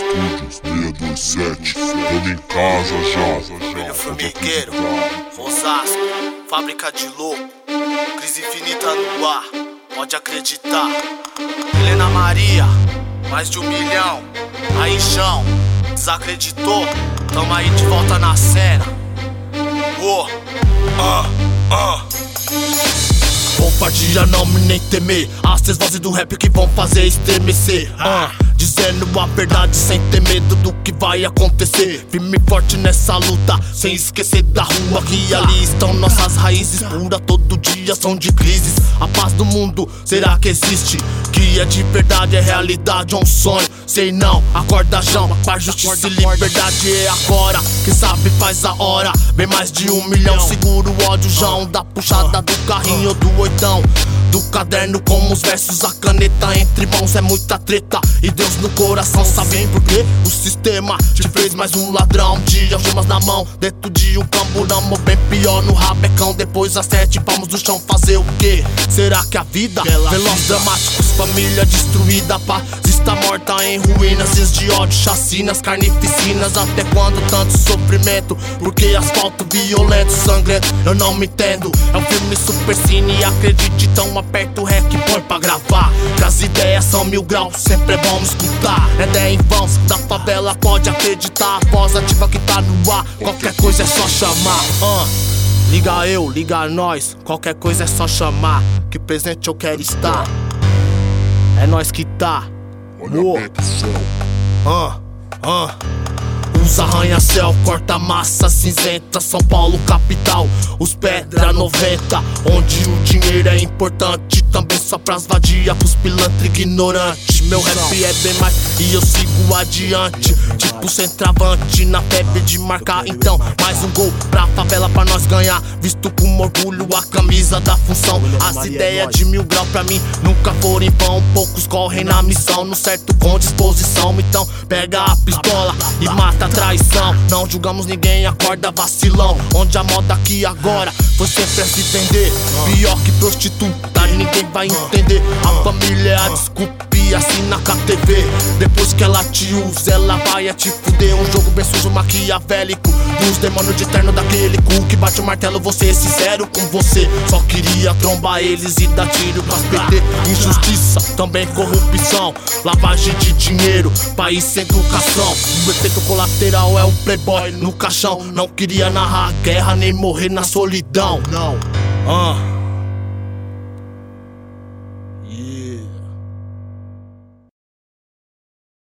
Studios 627, tamo em casa já. Filho formigueiro, Osasco, fábrica de louco, crise infinita no ar, pode acreditar. Helena Maria, mais de 1 milhão, aí chão, desacreditou, tamo aí de volta na cena. Covardia não me nem temer, as 3 vozes do rap que vão fazer estremecer. Dizendo a verdade sem ter medo do que vai acontecer. Firme e forte nessa luta, sem esquecer da rua. Que ali estão nossas raízes puras, todo dia são de crises. A paz do mundo, será que existe? Que é de verdade, é realidade, é um sonho. Sei não, acorda João, paz, justiça e liberdade é agora. Quem sabe faz a hora, bem mais de 1 milhão. Segura o ódio, João, da puxada do carrinho do oitão. Do caderno com os versos, a caneta entre mãos, é muita treta. E Deus no coração, sabem por quê? O sistema te fez mais um ladrão, de algemas na mão, dentro de um camburão. Ou bem pior no rabecão, depois as 7 palmos do chão, fazer o quê? Será que a vida, veloz, dramáticos, família destruída, paz está morta em ruínas, dias de ódio, chacinas, carnificinas. Até quando tanto sofrimento? Porque asfalto violento, sangrento, eu não me entendo. É um filme super cine, acredite, então aperta o rec, põe pra gravar. Que as ideias são 1000 graus, sempre é bom escutar. É ideia em vão, da favela pode acreditar. A voz ativa que tá no ar, qualquer coisa é só chamar. Liga eu, liga nós, qualquer coisa é só chamar. Que presente eu quero estar, é nós que tá. Olha bem pro céu. Os arranha-céu, corta massa cinzenta, São Paulo capital, os pedra 90. Onde o dinheiro é importante, também só pras vadia, pros pilantra ignorante. Meu rap é bem mais e eu sigo adiante, tipo centroavante na febre de marcar. Então mais um gol pra favela pra nós ganhar, visto com orgulho a camisa da função. As ideias de 1000 graus pra mim nunca foram em vão. Poucos correm na missão, no certo com disposição. Então pega a pistola e mata a traição. Não julgamos ninguém, acorda vacilão. Onde a moda aqui agora foi sempre a se vender. Pior que prostituta, ninguém vai entender. A família é a desculpa e assina com a TV. Depois que ela te usa, ela vai a te fuder. Um jogo bem sujo, maquiavélico, dos demônios de terno daquele cu que bate o martelo. Você sincero com você, só queria trombar eles e dar tiro pras PT. Injustiça, também corrupção, lavagem de dinheiro, país sem educação. O efeito colateral é o playboy no caixão. Não queria narrar a guerra nem morrer na solidão.